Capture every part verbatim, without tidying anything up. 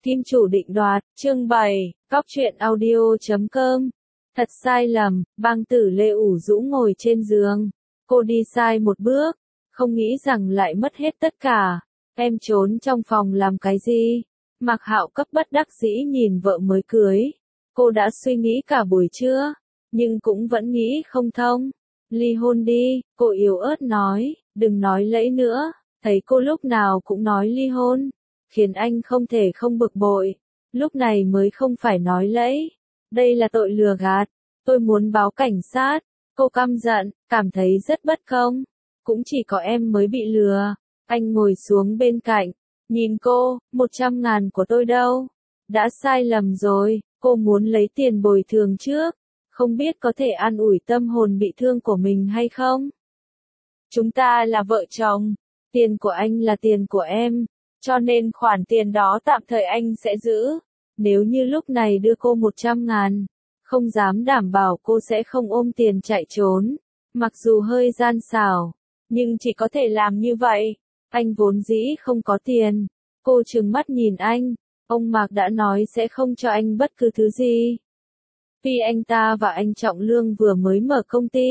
Kim chủ định đoạt, chương bảy, Cóc truyện audio chấm com. Thật sai lầm, bang tử Lê ủ rũ ngồi trên giường. Cô đi sai một bước, không nghĩ rằng lại mất hết tất cả. Em trốn trong phòng làm cái gì? Mạc Hạo cấp bất đắc dĩ nhìn vợ mới cưới. Cô đã suy nghĩ cả buổi trưa, nhưng cũng vẫn nghĩ không thông. Ly hôn đi, cô yếu ớt nói, đừng nói lẫy nữa. Thấy cô lúc nào cũng nói ly hôn, khiến anh không thể không bực bội. Lúc này mới không phải nói lẫy. Đây là tội lừa gạt. Tôi muốn báo cảnh sát. Cô căm giận, cảm thấy rất bất công. Cũng chỉ có em mới bị lừa. Anh ngồi xuống bên cạnh, nhìn cô, một trăm ngàn của tôi đâu? Đã sai lầm rồi, cô muốn lấy tiền bồi thường trước. Không biết có thể an ủi tâm hồn bị thương của mình hay không? Chúng ta là vợ chồng. Tiền của anh là tiền của em. Cho nên khoản tiền đó tạm thời anh sẽ giữ. Nếu như lúc này đưa cô một trăm ngàn, không dám đảm bảo cô sẽ không ôm tiền chạy trốn. Mặc dù hơi gian xảo, nhưng chỉ có thể làm như vậy. Anh vốn dĩ không có tiền. Cô trừng mắt nhìn anh. Ông Mạc đã nói sẽ không cho anh bất cứ thứ gì. Vì anh ta và anh Trọng Lương vừa mới mở công ty.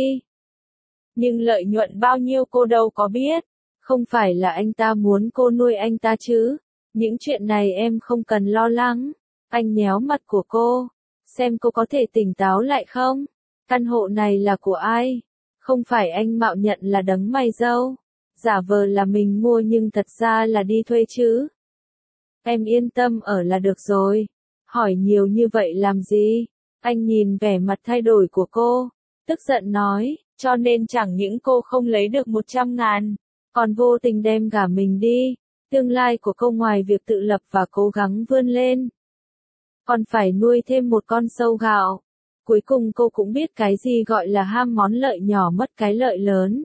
Nhưng lợi nhuận bao nhiêu cô đâu có biết. Không phải là anh ta muốn cô nuôi anh ta chứ. Những chuyện này em không cần lo lắng. Anh nhéo mặt của cô. Xem cô có thể tỉnh táo lại không? Căn hộ này là của ai? Không phải anh mạo nhận là đấng mày râu. Giả vờ là mình mua nhưng thật ra là đi thuê chứ. Em yên tâm ở là được rồi. Hỏi nhiều như vậy làm gì? Anh nhìn vẻ mặt thay đổi của cô. Tức giận nói, cho nên chẳng những cô không lấy được một trăm ngàn. Còn vô tình đem cả mình đi. Tương lai của cô ngoài việc tự lập và cố gắng vươn lên, còn phải nuôi thêm một con sâu gạo. Cuối cùng cô cũng biết cái gì gọi là ham món lợi nhỏ mất cái lợi lớn.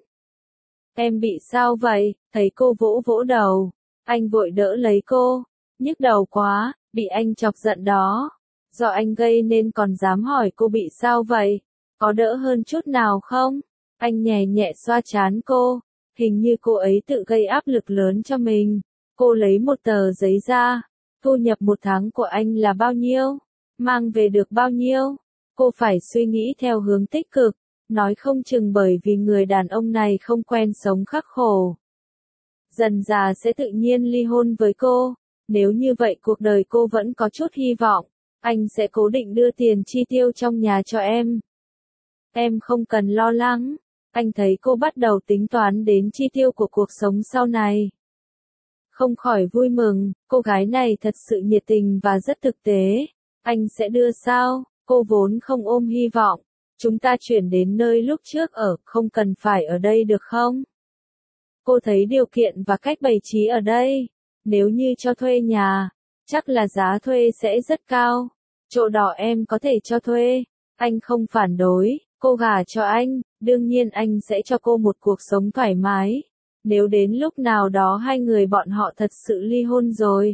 Em bị sao vậy? Thấy cô vỗ vỗ đầu. Anh vội đỡ lấy cô. Nhức đầu quá, bị anh chọc giận đó. Do anh gây nên còn dám hỏi cô bị sao vậy? Có đỡ hơn chút nào không? Anh nhẹ nhẹ xoa trán cô. Hình như cô ấy tự gây áp lực lớn cho mình. Cô lấy một tờ giấy ra. Thu nhập một tháng của anh là bao nhiêu? Mang về được bao nhiêu? Cô phải suy nghĩ theo hướng tích cực. Nói không chừng bởi vì người đàn ông này không quen sống khắc khổ. Dần già sẽ tự nhiên ly hôn với cô. Nếu như vậy cuộc đời cô vẫn có chút hy vọng. Anh sẽ cố định đưa tiền chi tiêu trong nhà cho em. Em không cần lo lắng. Anh thấy cô bắt đầu tính toán đến chi tiêu của cuộc sống sau này. Không khỏi vui mừng, cô gái này thật sự nhiệt tình và rất thực tế. Anh sẽ đưa sao? Cô vốn không ôm hy vọng. Chúng ta chuyển đến nơi lúc trước ở, không cần phải ở đây được không? Cô thấy điều kiện và cách bày trí ở đây. Nếu như cho thuê nhà, chắc là giá thuê sẽ rất cao. Chỗ đó em có thể cho thuê. Anh không phản đối, cô gả cho anh, đương nhiên anh sẽ cho cô một cuộc sống thoải mái. Nếu đến lúc nào đó hai người bọn họ thật sự ly hôn rồi,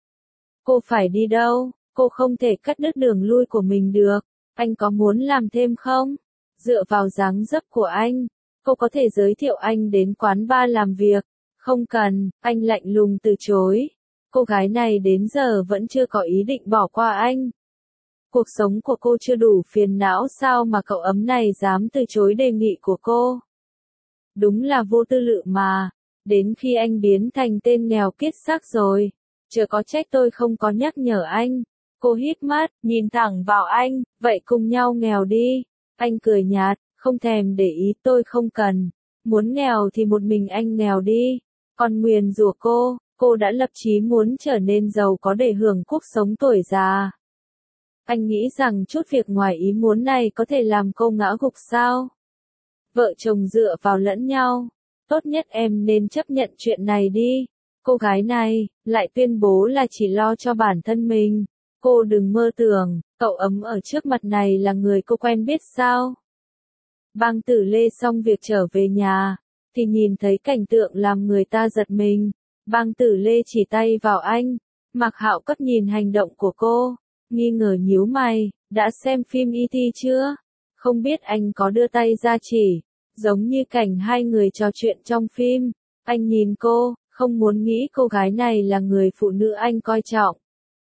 cô phải đi đâu? Cô không thể cắt đứt đường lui của mình được. Anh có muốn làm thêm không? Dựa vào dáng dấp của anh, cô có thể giới thiệu anh đến quán bar làm việc. Không cần, anh lạnh lùng từ chối. Cô gái này đến giờ vẫn chưa có ý định bỏ qua anh. Cuộc sống của cô chưa đủ phiền não sao mà cậu ấm này dám từ chối đề nghị của cô? Đúng là vô tư lự mà. Đến khi anh biến thành tên nghèo kiết xác rồi, chớ có trách tôi không có nhắc nhở anh. Cô híp mắt, nhìn thẳng vào anh, vậy cùng nhau nghèo đi. Anh cười nhạt, không thèm để ý, tôi không cần. Muốn nghèo thì một mình anh nghèo đi. Còn nguyền rủa cô, cô đã lập chí muốn trở nên giàu có để hưởng cuộc sống tuổi già. Anh nghĩ rằng chút việc ngoài ý muốn này có thể làm cô ngã gục sao? Vợ chồng dựa vào lẫn nhau. Tốt nhất em nên chấp nhận chuyện này đi. Cô gái này, lại tuyên bố là chỉ lo cho bản thân mình. Cô đừng mơ tưởng, cậu ấm ở trước mặt này là người cô quen biết sao? Bang tử Lê xong việc trở về nhà, thì nhìn thấy cảnh tượng làm người ta giật mình. Bang tử Lê chỉ tay vào anh. Mạc Hạo cấp nhìn hành động của cô, nghi ngờ nhíu mày, đã xem phim E T chưa? Không biết anh có đưa tay ra chỉ. Giống như cảnh hai người trò chuyện trong phim. Anh nhìn cô, không muốn nghĩ cô gái này là người phụ nữ anh coi trọng.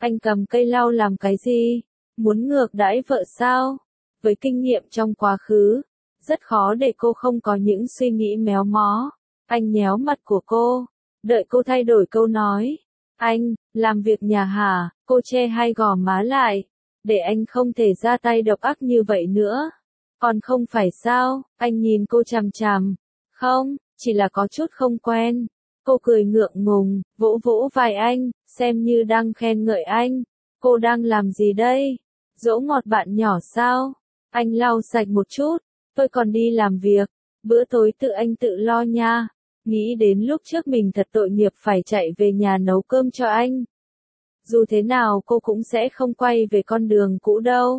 Anh cầm cây lau làm cái gì? Muốn ngược đãi vợ sao? Với kinh nghiệm trong quá khứ, rất khó để cô không có những suy nghĩ méo mó. Anh nhéo mặt của cô, đợi cô thay đổi câu nói. Anh, làm việc nhà hả? Cô che hai gò má lại, để anh không thể ra tay độc ác như vậy nữa. Còn không phải sao? Anh nhìn cô chằm chằm. Không, chỉ là có chút không quen. Cô cười ngượng ngùng, vỗ vỗ vai anh, xem như đang khen ngợi anh. Cô đang làm gì đây? Dỗ ngọt bạn nhỏ sao? Anh lau sạch một chút, tôi còn đi làm việc, bữa tối tự anh tự lo nha. Nghĩ đến lúc trước mình thật tội nghiệp phải chạy về nhà nấu cơm cho anh. Dù thế nào cô cũng sẽ không quay về con đường cũ đâu.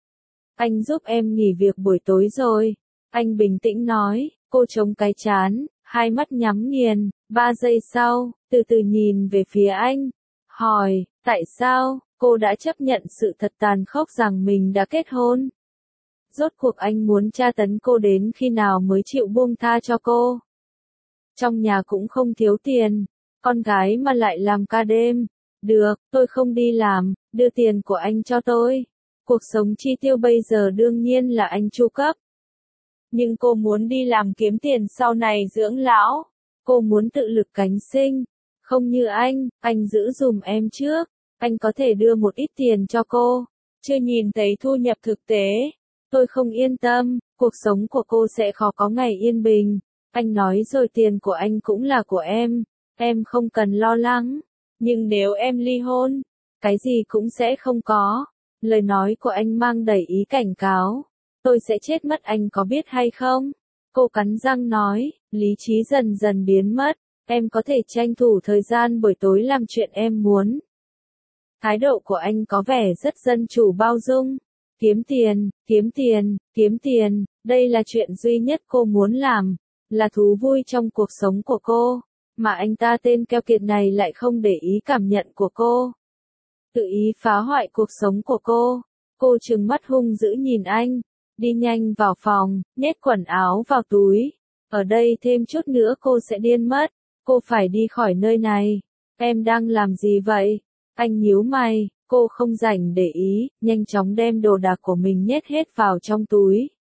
Anh giúp em nghỉ việc buổi tối rồi. Anh bình tĩnh nói, cô chống cái trán, hai mắt nhắm nghiền, ba giây sau, từ từ nhìn về phía anh. Hỏi, tại sao, cô đã chấp nhận sự thật tàn khốc rằng mình đã kết hôn? Rốt cuộc anh muốn tra tấn cô đến khi nào mới chịu buông tha cho cô? Trong nhà cũng không thiếu tiền, con gái mà lại làm ca đêm. Được, tôi không đi làm, đưa tiền của anh cho tôi. Cuộc sống chi tiêu bây giờ đương nhiên là anh chu cấp. Nhưng cô muốn đi làm kiếm tiền sau này dưỡng lão. Cô muốn tự lực cánh sinh. Không như anh, anh giữ dùm em trước. Anh có thể đưa một ít tiền cho cô. Chưa nhìn thấy thu nhập thực tế. Tôi không yên tâm, cuộc sống của cô sẽ khó có ngày yên bình. Anh nói rồi tiền của anh cũng là của em. Em không cần lo lắng. Nhưng nếu em ly hôn, cái gì cũng sẽ không có. Lời nói của anh mang đầy ý cảnh cáo. Tôi sẽ chết mất anh có biết hay không? Cô cắn răng nói, lý trí dần dần biến mất. Em có thể tranh thủ thời gian buổi tối làm chuyện em muốn. Thái độ của anh có vẻ rất dân chủ bao dung. Kiếm tiền, kiếm tiền, kiếm tiền, đây là chuyện duy nhất cô muốn làm, là thú vui trong cuộc sống của cô, mà anh ta tên keo kiệt này lại không để ý cảm nhận của cô. Tự ý phá hoại cuộc sống của cô. Cô trừng mắt hung dữ nhìn anh, đi nhanh vào phòng, nhét quần áo vào túi. Ở đây thêm chút nữa cô sẽ điên mất, cô phải đi khỏi nơi này. Em đang làm gì vậy? Anh nhíu mày. Cô không rảnh để ý, nhanh chóng đem đồ đạc của mình nhét hết vào trong túi.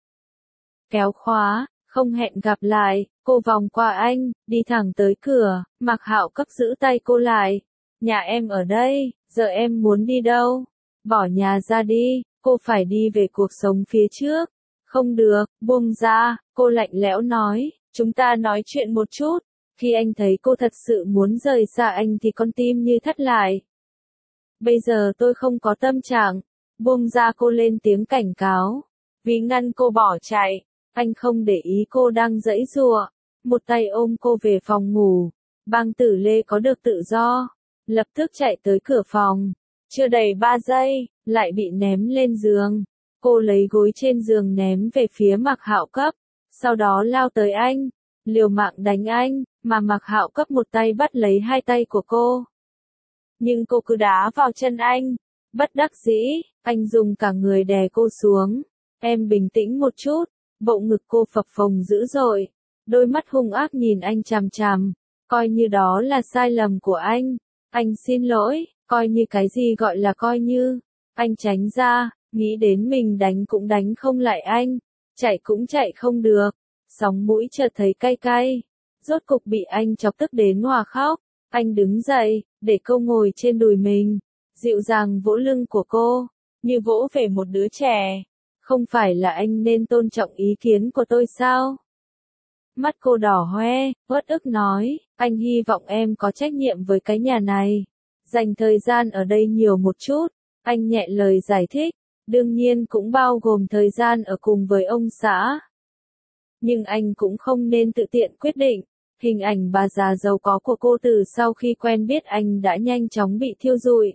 Kéo khóa, không hẹn gặp lại, cô vòng qua anh, đi thẳng tới cửa, Mạc Hạo cấp giữ tay cô lại. Nhà em ở đây, giờ em muốn đi đâu? Bỏ nhà ra đi, cô phải đi về cuộc sống phía trước. Không được, buông ra, cô lạnh lẽo nói, chúng ta nói chuyện một chút. Khi anh thấy cô thật sự muốn rời xa anh thì con tim như thắt lại. Bây giờ tôi không có tâm trạng. Buông ra, cô lên tiếng cảnh cáo. Vì ngăn cô bỏ chạy, anh không để ý cô đang giãy giụa, một tay ôm cô về phòng ngủ. Bang Tử Lê có được tự do, lập tức chạy tới cửa phòng. Chưa đầy ba giây, lại bị ném lên giường. Cô lấy gối trên giường ném về phía Mạc Hạo Cấp, sau đó lao tới anh, liều mạng đánh anh, mà Mạc Hạo Cấp một tay bắt lấy hai tay của cô. Nhưng cô cứ đá vào chân anh. Bất đắc dĩ, anh dùng cả người đè cô xuống. Em bình tĩnh một chút. Bộ ngực cô phập phồng dữ dội. Đôi mắt hung ác nhìn anh chằm chằm. Coi như đó là sai lầm của anh. Anh xin lỗi, coi như cái gì gọi là coi như. Anh tránh ra, nghĩ đến mình đánh cũng đánh không lại anh. Chạy cũng chạy không được. Sóng mũi chợt thấy cay cay. Rốt cục bị anh chọc tức đến hòa khóc. Anh đứng dậy, để cô ngồi trên đùi mình, dịu dàng vỗ lưng của cô, như vỗ về một đứa trẻ. Không phải là anh nên tôn trọng ý kiến của tôi sao? Mắt cô đỏ hoe, uất ức nói, anh hy vọng em có trách nhiệm với cái nhà này. Dành thời gian ở đây nhiều một chút. Anh nhẹ lời giải thích, đương nhiên cũng bao gồm thời gian ở cùng với ông xã. Nhưng anh cũng không nên tự tiện quyết định. Hình ảnh bà già giàu có của cô từ sau khi quen biết anh đã nhanh chóng bị thiêu rụi.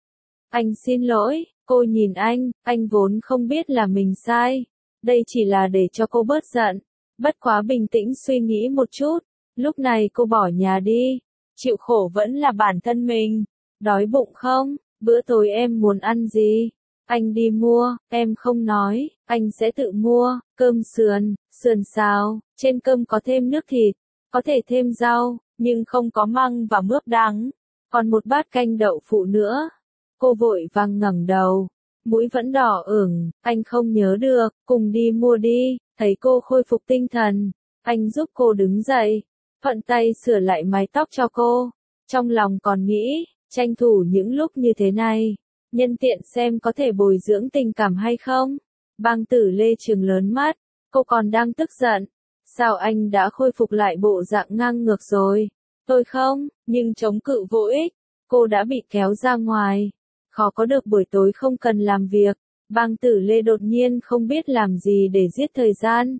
Anh xin lỗi, cô nhìn anh, anh vốn không biết là mình sai. Đây chỉ là để cho cô bớt giận. Bất quá bình tĩnh suy nghĩ một chút. Lúc này cô bỏ nhà đi. Chịu khổ vẫn là bản thân mình. Đói bụng không? Bữa tối em muốn ăn gì? Anh đi mua, em không nói, anh sẽ tự mua. Cơm sườn, sườn xào, trên cơm có thêm nước thịt. Có thể thêm rau, nhưng không có măng và mướp đắng. Còn một bát canh đậu phụ nữa. Cô vội vàng ngẩng đầu, mũi vẫn đỏ ửng, anh không nhớ được, cùng đi mua đi. Thấy cô khôi phục tinh thần, anh giúp cô đứng dậy, thuận tay sửa lại mái tóc cho cô. Trong lòng còn nghĩ, tranh thủ những lúc như thế này, nhân tiện xem có thể bồi dưỡng tình cảm hay không. Bang Tử Lê trừng lớn mắt, cô còn đang tức giận. Sao anh đã khôi phục lại bộ dạng ngang ngược rồi? Tôi không, nhưng chống cự vô ích. Cô đã bị kéo ra ngoài. Khó có được buổi tối không cần làm việc. Bang Tử Lê đột nhiên không biết làm gì để giết thời gian.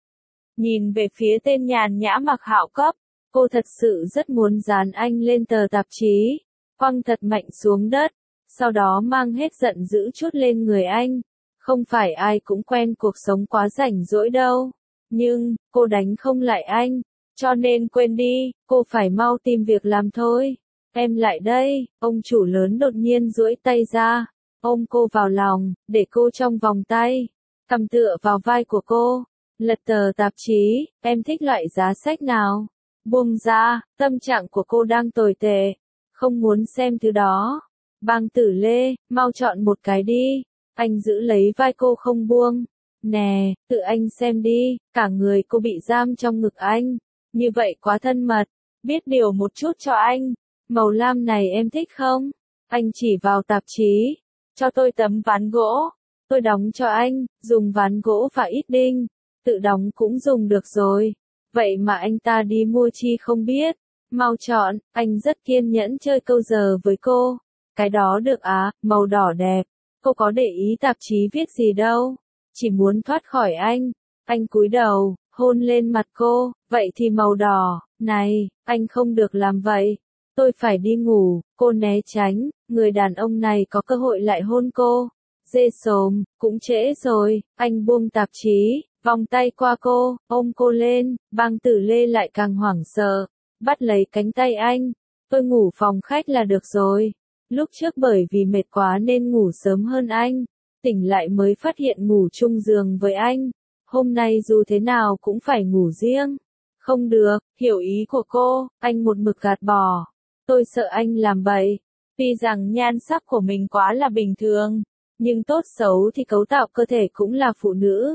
Nhìn về phía tên nhàn nhã Mạc Hạo Cấp, cô thật sự rất muốn dán anh lên tờ tạp chí, quăng thật mạnh xuống đất, sau đó mang hết giận dữ chút lên người anh. Không phải ai cũng quen cuộc sống quá rảnh rỗi đâu. Nhưng, cô đánh không lại anh, cho nên quên đi, cô phải mau tìm việc làm thôi. Em lại đây, ông chủ lớn đột nhiên duỗi tay ra, ôm cô vào lòng, để cô trong vòng tay, cầm tựa vào vai của cô, lật tờ tạp chí, em thích loại giá sách nào? Buông ra, tâm trạng của cô đang tồi tệ, không muốn xem thứ đó. Bang Tử Lê, mau chọn một cái đi. Anh giữ lấy vai cô không buông. Nè, tự anh xem đi, cả người cô bị giam trong ngực anh. Như vậy quá thân mật, biết điều một chút cho anh. Màu lam này em thích không? Anh chỉ vào tạp chí, cho tôi tấm ván gỗ. Tôi đóng cho anh, dùng ván gỗ và ít đinh. Tự đóng cũng dùng được rồi. Vậy mà anh ta đi mua chi không biết. Mau chọn, anh rất kiên nhẫn chơi câu giờ với cô. Cái đó được á, màu đỏ đẹp. Cô có để ý tạp chí viết gì đâu. Chỉ muốn thoát khỏi anh. Anh cúi đầu, hôn lên mặt cô. Vậy thì màu đỏ. Này, anh không được làm vậy. Tôi phải đi ngủ. Cô né tránh. Người đàn ông này có cơ hội lại hôn cô. Dê xồm, cũng trễ rồi. Anh buông tạp chí, vòng tay qua cô, ôm cô lên. Bang Tử Lê lại càng hoảng sợ. Bắt lấy cánh tay anh. Tôi ngủ phòng khách là được rồi. Lúc trước bởi vì mệt quá nên ngủ sớm hơn anh. Tỉnh lại mới phát hiện ngủ chung giường với anh. Hôm nay dù thế nào cũng phải ngủ riêng. Không được, hiểu ý của cô, anh một mực gạt bỏ. Tôi sợ anh làm bậy. Tuy rằng nhan sắc của mình quá là bình thường, nhưng tốt xấu thì cấu tạo cơ thể cũng là phụ nữ.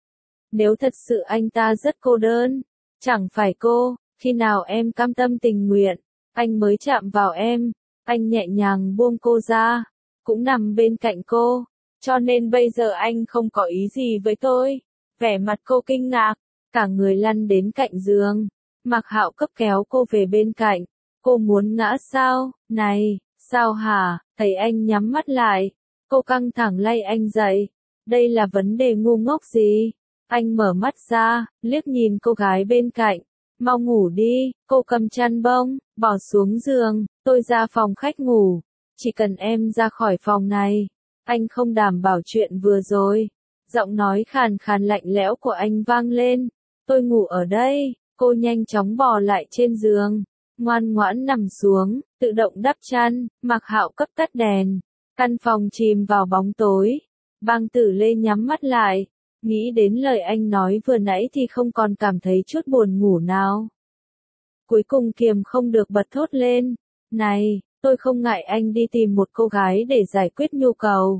Nếu thật sự anh ta rất cô đơn, chẳng phải cô, khi nào em cam tâm tình nguyện, anh mới chạm vào em. Anh nhẹ nhàng buông cô ra, cũng nằm bên cạnh cô, cho nên bây giờ anh không có ý gì với tôi. Vẻ mặt cô kinh ngạc, cả người lăn đến cạnh giường. Mạc Hạo Cấp kéo cô về bên cạnh. Cô muốn ngã sao? Này, sao hả? Thấy anh nhắm mắt lại. Cô căng thẳng lay anh dậy. Đây là vấn đề ngu ngốc gì? Anh mở mắt ra, liếc nhìn cô gái bên cạnh. Mau ngủ đi, cô cầm chăn bông, bỏ xuống giường, tôi ra phòng khách ngủ. Chỉ cần em ra khỏi phòng này, anh không đảm bảo chuyện vừa rồi. Giọng nói khàn khàn lạnh lẽo của anh vang lên. Tôi ngủ ở đây, cô nhanh chóng bò lại trên giường, ngoan ngoãn nằm xuống, tự động đắp chăn. Mạc Hạo Cấp tắt đèn, căn phòng chìm vào bóng tối. Bang Tử Lê nhắm mắt lại. Nghĩ đến lời anh nói vừa nãy thì không còn cảm thấy chút buồn ngủ nào. Cuối cùng kiềm không được bật thốt lên. Này, tôi không ngại anh đi tìm một cô gái để giải quyết nhu cầu.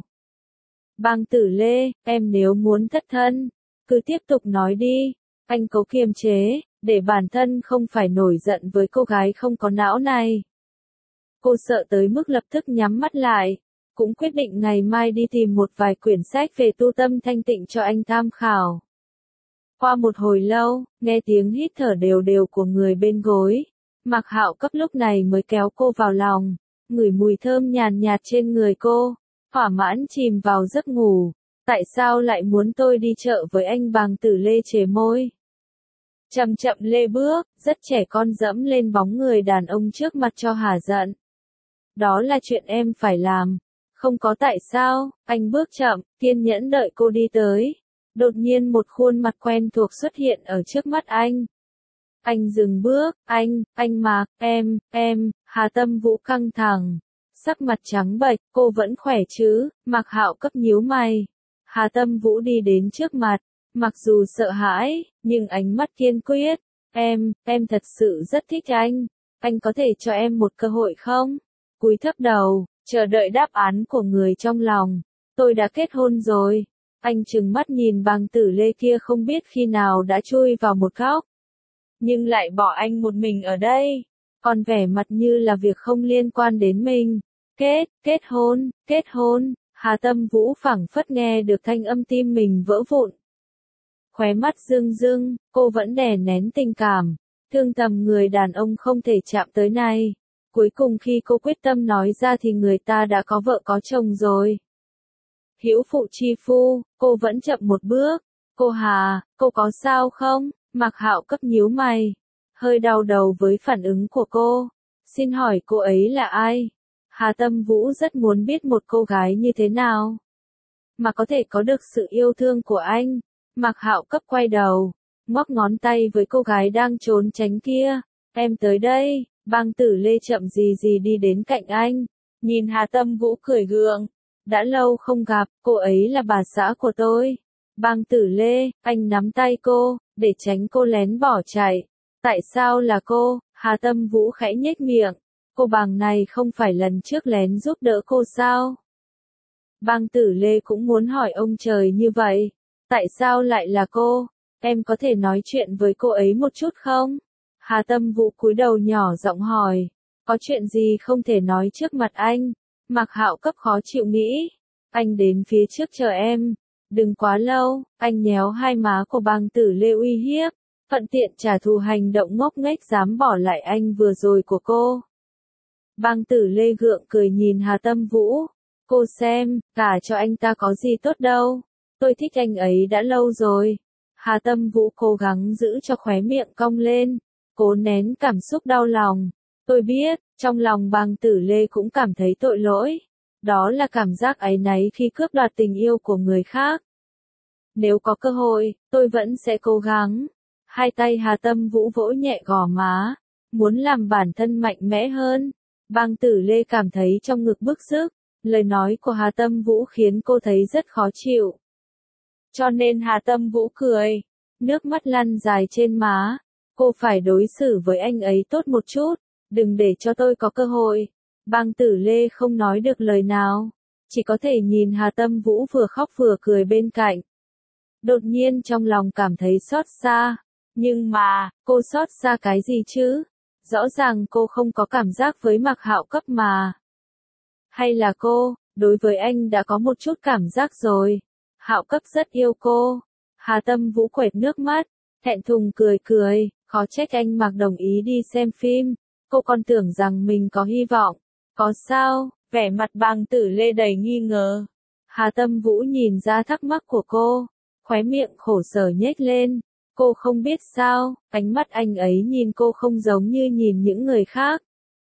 Bang Tử Lê, em nếu muốn thất thân, cứ tiếp tục nói đi. Anh cố kiềm chế, để bản thân không phải nổi giận với cô gái không có não này. Cô sợ tới mức lập tức nhắm mắt lại. Cũng quyết định ngày mai đi tìm một vài quyển sách về tu tâm thanh tịnh cho anh tham khảo. Qua một hồi lâu, nghe tiếng hít thở đều đều của người bên gối. Mạc Hạo Cấp lúc này mới kéo cô vào lòng, ngửi mùi thơm nhàn nhạt trên người cô, thỏa mãn chìm vào giấc ngủ. Tại sao lại muốn tôi đi chợ với anh? Bang Tử Lê chề môi. Chậm chậm lê bước, rất trẻ con dẫm lên bóng người đàn ông trước mặt cho hả giận. Đó là chuyện em phải làm. Không có tại sao. Anh bước chậm, kiên nhẫn đợi cô đi tới. Đột nhiên một khuôn mặt quen thuộc xuất hiện ở trước mắt anh. Anh dừng bước. Anh, anh Mạc, em, em. Hà Tâm Vũ căng thẳng, sắc mặt trắng bệch. Cô vẫn khỏe chứ? Mạc Hạo Cấp nhíu mày. Hà Tâm Vũ đi đến trước mặt, mặc dù sợ hãi, nhưng ánh mắt kiên quyết. Em, em thật sự rất thích anh. Anh có thể cho em một cơ hội không? Cúi thấp đầu, chờ đợi đáp án của người trong lòng. Tôi đã kết hôn rồi. Anh trừng mắt nhìn Bàng Tử Lê kia không biết khi nào đã chui vào một góc. Nhưng lại bỏ anh một mình ở đây. Còn vẻ mặt như là việc không liên quan đến mình. Kết, kết hôn, kết hôn. Hà Tâm Vũ phảng phất nghe được thanh âm tim mình vỡ vụn. Khóe mắt rưng rưng, cô vẫn đè nén tình cảm. Thương tầm người đàn ông không thể chạm tới này. Cuối cùng khi cô quyết tâm nói ra thì người ta đã có vợ có chồng rồi. Hữu phụ chi phu, cô vẫn chậm một bước. Cô Hà, cô có sao không? Mạc Hạo Cấp nhíu mày. Hơi đau đầu với phản ứng của cô. Xin hỏi cô ấy là ai? Hà Tâm Vũ rất muốn biết một cô gái như thế nào mà có thể có được sự yêu thương của anh. Mạc Hạo Cấp quay đầu, ngoắc ngón tay với cô gái đang trốn tránh kia. Em tới đây. Bàng Tử Lê chậm gì gì đi đến cạnh anh. Nhìn Hà Tâm Vũ cười gượng. Đã lâu không gặp, cô ấy là bà xã của tôi. Bàng Tử Lê, anh nắm tay cô, để tránh cô lén bỏ chạy. Tại sao là cô? Hà Tâm Vũ khẽ nhếch miệng. Cô Bàng này không phải lần trước lén giúp đỡ cô sao? Bàng Tử Lê cũng muốn hỏi ông trời như vậy. Tại sao lại là cô? Em có thể nói chuyện với cô ấy một chút không? Hà Tâm Vũ cúi đầu nhỏ giọng hỏi. Có chuyện gì không thể nói trước mặt anh? Mạc Hạo Cấp khó chịu nghĩ. Anh đến phía trước chờ em. Đừng quá lâu. Anh nhéo hai má của Bàng Tử Lê uy hiếp. Thuận tiện trả thù hành động ngốc nghếch dám bỏ lại anh vừa rồi của cô. Bàng Tử Lê gượng cười nhìn Hà Tâm Vũ. Cô xem, cả cho anh ta có gì tốt đâu. Tôi thích anh ấy đã lâu rồi. Hà Tâm Vũ cố gắng giữ cho khóe miệng cong lên. Cố nén cảm xúc đau lòng. Tôi biết, trong lòng Bàng Tử Lê cũng cảm thấy tội lỗi. Đó là cảm giác áy náy khi cướp đoạt tình yêu của người khác. Nếu có cơ hội, tôi vẫn sẽ cố gắng. Hai tay Hà Tâm Vũ vỗ nhẹ gò má. Muốn làm bản thân mạnh mẽ hơn. Bàng Tử Lê cảm thấy trong ngực bức sức. Lời nói của Hà Tâm Vũ khiến cô thấy rất khó chịu. Cho nên Hà Tâm Vũ cười. Nước mắt lăn dài trên má. Cô phải đối xử với anh ấy tốt một chút. Đừng để cho tôi có cơ hội. Bàng Tử Lê không nói được lời nào. Chỉ có thể nhìn Hà Tâm Vũ vừa khóc vừa cười bên cạnh. Đột nhiên trong lòng cảm thấy xót xa. Nhưng mà, cô xót xa cái gì chứ? Rõ ràng cô không có cảm giác với Mạc Hạo Cấp mà. Hay là cô, đối với anh đã có một chút cảm giác rồi. Hạo Cấp rất yêu cô. Hà Tâm Vũ quệt nước mắt, thẹn thùng cười cười, khó trách anh Mạc đồng ý đi xem phim. Cô còn tưởng rằng mình có hy vọng. Có sao? Vẻ mặt Bàng Tử Lê đầy nghi ngờ. Hà Tâm Vũ nhìn ra thắc mắc của cô, khóe miệng khổ sở nhếch lên. Cô không biết sao, ánh mắt anh ấy nhìn cô không giống như nhìn những người khác.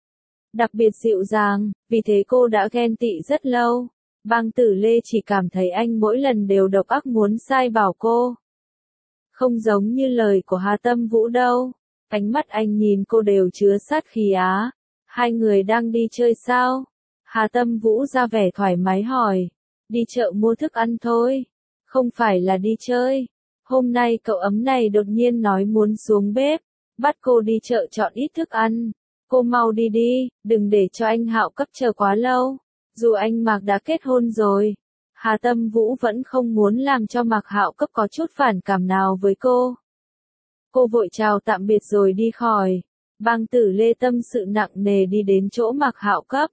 Đặc biệt dịu dàng, vì thế cô đã ghen tị rất lâu. Bàng Tử Lê chỉ cảm thấy anh mỗi lần đều độc ác muốn sai bảo cô. Không giống như lời của Hà Tâm Vũ đâu. Ánh mắt anh nhìn cô đều chứa sát khí á. Hai người đang đi chơi sao? Hà Tâm Vũ ra vẻ thoải mái hỏi. Đi chợ mua thức ăn thôi. Không phải là đi chơi. Hôm nay cậu ấm này đột nhiên nói muốn xuống bếp. Bắt cô đi chợ chọn ít thức ăn. Cô mau đi đi, đừng để cho anh Hạo Cấp chờ quá lâu. Dù anh Mạc đã kết hôn rồi. Hà Tâm Vũ vẫn không muốn làm cho Mạc Hạo Cấp có chút phản cảm nào với cô. Cô vội chào tạm biệt rồi đi khỏi. Bàng Tử Lê tâm sự nặng nề đi đến chỗ Mạc Hạo Cấp.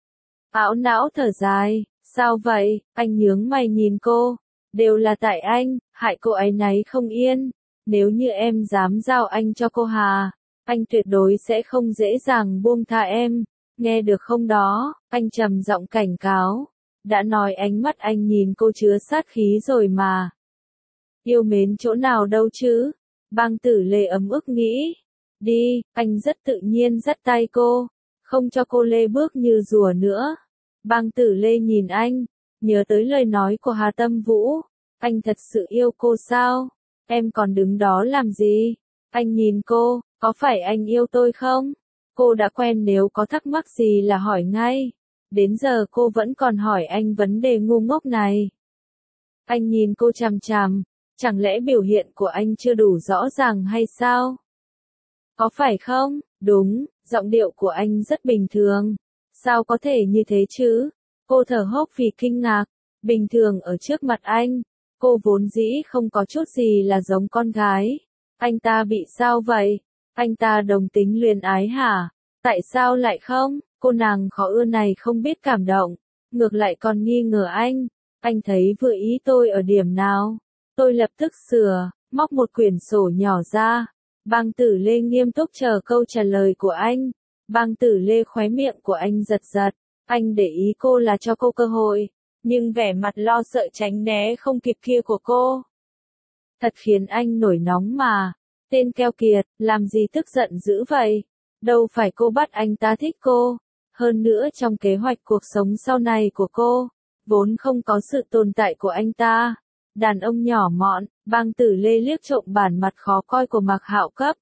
Ảo não thở dài, sao vậy? Anh nhướng mày nhìn cô. Đều là tại anh, hại cô ấy náy không yên. Nếu như em dám giao anh cho cô Hà, anh tuyệt đối sẽ không dễ dàng buông tha em. Nghe được không đó? Anh trầm giọng cảnh cáo. Đã nói ánh mắt anh nhìn cô chứa sát khí rồi mà. Yêu mến chỗ nào đâu chứ? Bàng Tử Lê ấm ức nghĩ. Đi, anh rất tự nhiên dắt tay cô. Không cho cô lê bước như rùa nữa. Bàng Tử Lê nhìn anh. Nhớ tới lời nói của Hà Tâm Vũ. Anh thật sự yêu cô sao? Em còn đứng đó làm gì? Anh nhìn cô, có phải anh yêu tôi không? Cô đã quen nếu có thắc mắc gì là hỏi ngay. Đến giờ cô vẫn còn hỏi anh vấn đề ngu ngốc này. Anh nhìn cô chằm chằm. Chẳng lẽ biểu hiện của anh chưa đủ rõ ràng hay sao? Có phải không? Đúng, giọng điệu của anh rất bình thường. Sao có thể như thế chứ? Cô thở hốc vì kinh ngạc. Bình thường ở trước mặt anh, cô vốn dĩ không có chút gì là giống con gái. Anh ta bị sao vậy? Anh ta đồng tính luyến ái hả? Tại sao lại không? Cô nàng khó ưa này không biết cảm động, ngược lại còn nghi ngờ anh. Anh thấy vừa ý tôi ở điểm nào? Tôi lập tức sửa, móc một quyển sổ nhỏ ra. Bang Tử Lê nghiêm túc chờ câu trả lời của anh. Bang Tử Lê khóe miệng của anh giật giật. Anh để ý cô là cho cô cơ hội, nhưng vẻ mặt lo sợ tránh né không kịp kia của cô thật khiến anh nổi nóng mà. Tên keo kiệt, làm gì tức giận dữ vậy? Đâu phải cô bắt anh ta thích cô. Hơn nữa trong kế hoạch cuộc sống sau này của cô, vốn không có sự tồn tại của anh ta. Đàn ông nhỏ mọn. Bang Tử Lê liếc trộm bản mặt khó coi của Mạc Hạo Cấp.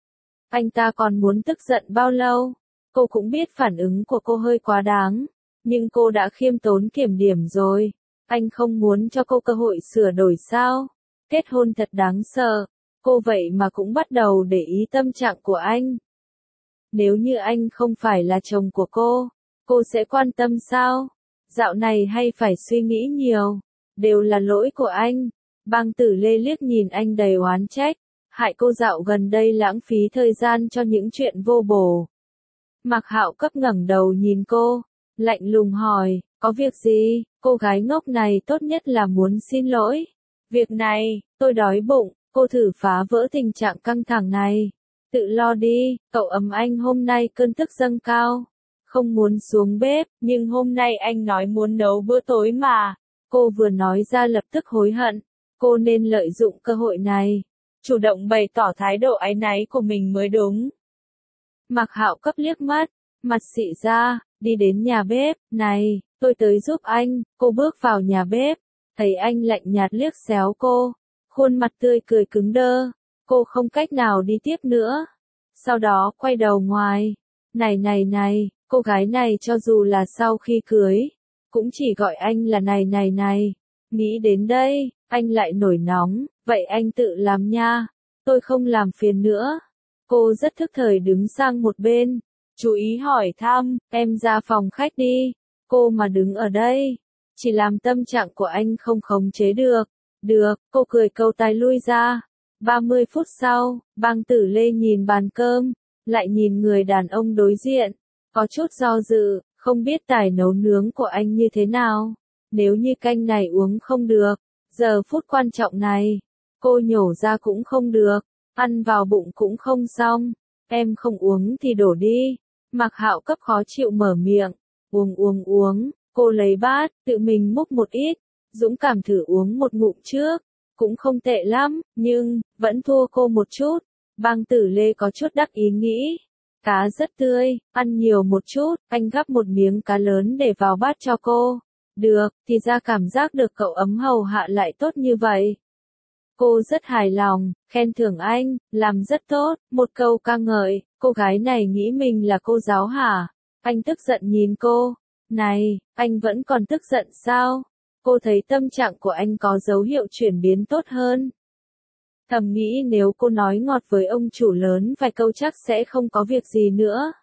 Anh ta còn muốn tức giận bao lâu? Cô cũng biết phản ứng của cô hơi quá đáng, nhưng cô đã khiêm tốn kiểm điểm rồi. Anh không muốn cho cô cơ hội sửa đổi sao? Kết hôn thật đáng sợ. Cô vậy mà cũng bắt đầu để ý tâm trạng của anh. Nếu như anh không phải là chồng của cô, cô sẽ quan tâm sao? Dạo này hay phải suy nghĩ nhiều, đều là lỗi của anh. Bang Tử Lê liếc nhìn anh đầy oán trách, hại cô dạo gần đây lãng phí thời gian cho những chuyện vô bổ. Mạc Hạo Cấp ngẩng đầu nhìn cô, lạnh lùng hỏi, có việc gì? Cô gái ngốc này tốt nhất là muốn xin lỗi. Việc này, tôi đói bụng, cô thử phá vỡ tình trạng căng thẳng này. Tự lo đi, cậu ấm anh hôm nay cơn tức dâng cao. Không muốn xuống bếp, nhưng hôm nay anh nói muốn nấu bữa tối mà. Cô vừa nói ra lập tức hối hận. Cô nên lợi dụng cơ hội này, chủ động bày tỏ thái độ áy náy của mình mới đúng. Mạc Hạo Cấp liếc mắt, mặt xị ra, đi đến nhà bếp. Này, tôi tới giúp anh. Cô bước vào nhà bếp, thấy anh lạnh nhạt liếc xéo cô, khuôn mặt tươi cười cứng đơ. Cô không cách nào đi tiếp nữa. Sau đó quay đầu ngoài. Này này này, cô gái này cho dù là sau khi cưới, cũng chỉ gọi anh là này này này. Nghĩ đến đây, anh lại nổi nóng, vậy anh tự làm nha, tôi không làm phiền nữa. Cô rất thức thời đứng sang một bên, chú ý hỏi thăm, em ra phòng khách đi. Cô mà đứng ở đây, chỉ làm tâm trạng của anh không khống chế được. Được, cô cười câu tai lui ra. ba mươi phút sau, Bang Tử Lê nhìn bàn cơm, lại nhìn người đàn ông đối diện, có chút do dự, không biết tài nấu nướng của anh như thế nào. Nếu như canh này uống không được, giờ phút quan trọng này, cô nhổ ra cũng không được, ăn vào bụng cũng không xong. Em không uống thì đổ đi. Mạc Hạo Cấp khó chịu mở miệng. Uống uống uống, cô lấy bát, tự mình múc một ít, dũng cảm thử uống một ngụm trước. Cũng không tệ lắm, nhưng, vẫn thua cô một chút. Bang Tử Lê có chút đắc ý nghĩ. Cá rất tươi, ăn nhiều một chút. Anh gắp một miếng cá lớn để vào bát cho cô. Được, thì ra cảm giác được cậu ấm hầu hạ lại tốt như vậy. Cô rất hài lòng, khen thưởng anh, làm rất tốt. Một câu ca ngợi, cô gái này nghĩ mình là cô giáo hả? Anh tức giận nhìn cô. Này, anh vẫn còn tức giận sao? Cô thấy tâm trạng của anh có dấu hiệu chuyển biến tốt hơn. Thầm nghĩ nếu cô nói ngọt với ông chủ lớn vài câu chắc sẽ không có việc gì nữa.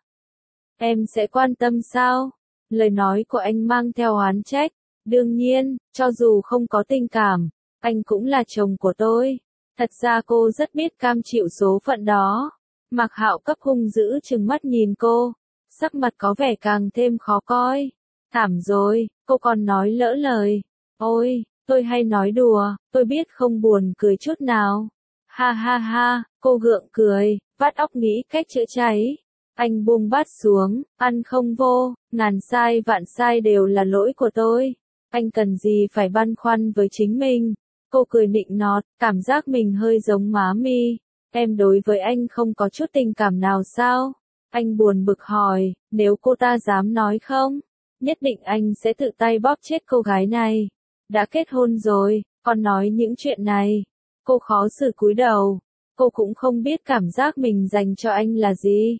Em sẽ quan tâm sao? Lời nói của anh mang theo oán trách. Đương nhiên, cho dù không có tình cảm, anh cũng là chồng của tôi. Thật ra cô rất biết cam chịu số phận đó. Mạc Hạo Cấp hung dữ trừng mắt nhìn cô, sắc mặt có vẻ càng thêm khó coi. Thảm rồi, cô còn nói lỡ lời. Ôi, tôi hay nói đùa, tôi biết không buồn cười chút nào. Ha ha ha, cô gượng cười, vắt óc nghĩ cách chữa cháy. Anh buông bát xuống, ăn không vô, ngàn sai vạn sai đều là lỗi của tôi. Anh cần gì phải băn khoăn với chính mình. Cô cười nịnh nọt, cảm giác mình hơi giống má mi. Em đối với anh không có chút tình cảm nào sao? Anh buồn bực hỏi, nếu cô ta dám nói không, nhất định anh sẽ tự tay bóp chết cô gái này. Đã kết hôn rồi, còn nói những chuyện này. Cô khó xử cúi đầu. Cô cũng không biết cảm giác mình dành cho anh là gì.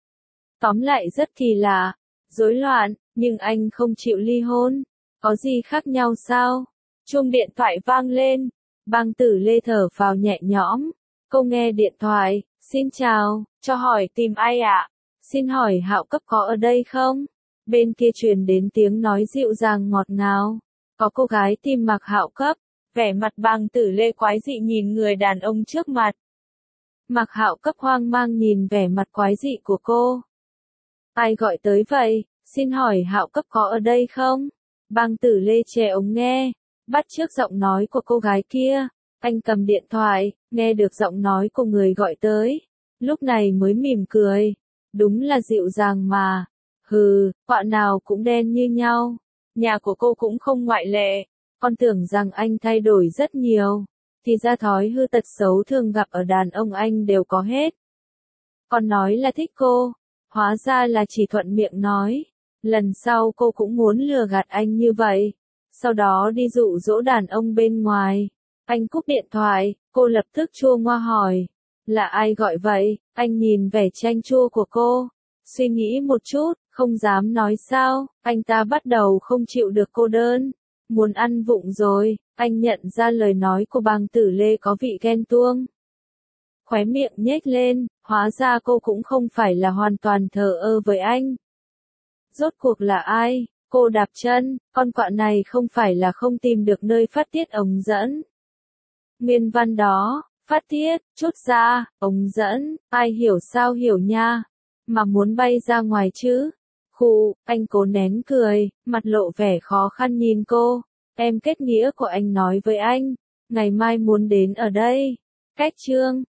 Tóm lại rất kỳ lạ, rối loạn, nhưng anh không chịu ly hôn. Có gì khác nhau sao? Chuông điện thoại vang lên. Bang Tử Lê thở phào nhẹ nhõm. Cô nghe điện thoại. Xin chào, cho hỏi tìm ai ạ? Xin hỏi Hạo Cấp có ở đây không? Bên kia truyền đến tiếng nói dịu dàng ngọt ngào. Có cô gái tìm Mạc Hạo Cấp. Vẻ mặt Bàng Tử Lê quái dị nhìn người đàn ông trước mặt. Mạc Hạo Cấp hoang mang nhìn vẻ mặt quái dị của cô. Ai gọi tới vậy? Xin hỏi Hạo Cấp có ở đây không? Bàng Tử Lê che ống nghe, bắt chước giọng nói của cô gái kia. Anh cầm điện thoại, nghe được giọng nói của người gọi tới. Lúc này mới mỉm cười. Đúng là dịu dàng mà. Hừ, họa nào cũng đen như nhau. Nhà của cô cũng không ngoại lệ. Con tưởng rằng anh thay đổi rất nhiều. Thì ra thói hư tật xấu thường gặp ở đàn ông anh đều có hết. Con nói là thích cô. Hóa ra là chỉ thuận miệng nói. Lần sau cô cũng muốn lừa gạt anh như vậy. Sau đó đi dụ dỗ đàn ông bên ngoài. Anh cúp điện thoại, cô lập tức chua ngoa hỏi. Là ai gọi vậy? Anh nhìn vẻ chanh chua của cô. Suy nghĩ một chút, không dám nói sao. Anh ta bắt đầu không chịu được cô đơn. Muốn ăn vụng rồi. Anh nhận ra lời nói của Bàng Tử Lê có vị ghen tuông. Khóe miệng nhếch lên, hóa ra cô cũng không phải là hoàn toàn thờ ơ với anh. Rốt cuộc là ai? Cô đạp chân, con quạ này không phải là không tìm được nơi phát tiết ống dẫn. Nguyên văn đó, phát tiết, chút ra, ống dẫn, ai hiểu sao hiểu nha. Mà muốn bay ra ngoài chứ? Khụ, anh cố nén cười, mặt lộ vẻ khó khăn nhìn cô. Em kết nghĩa của anh nói với anh, ngày mai muốn đến ở đây. Cách chương.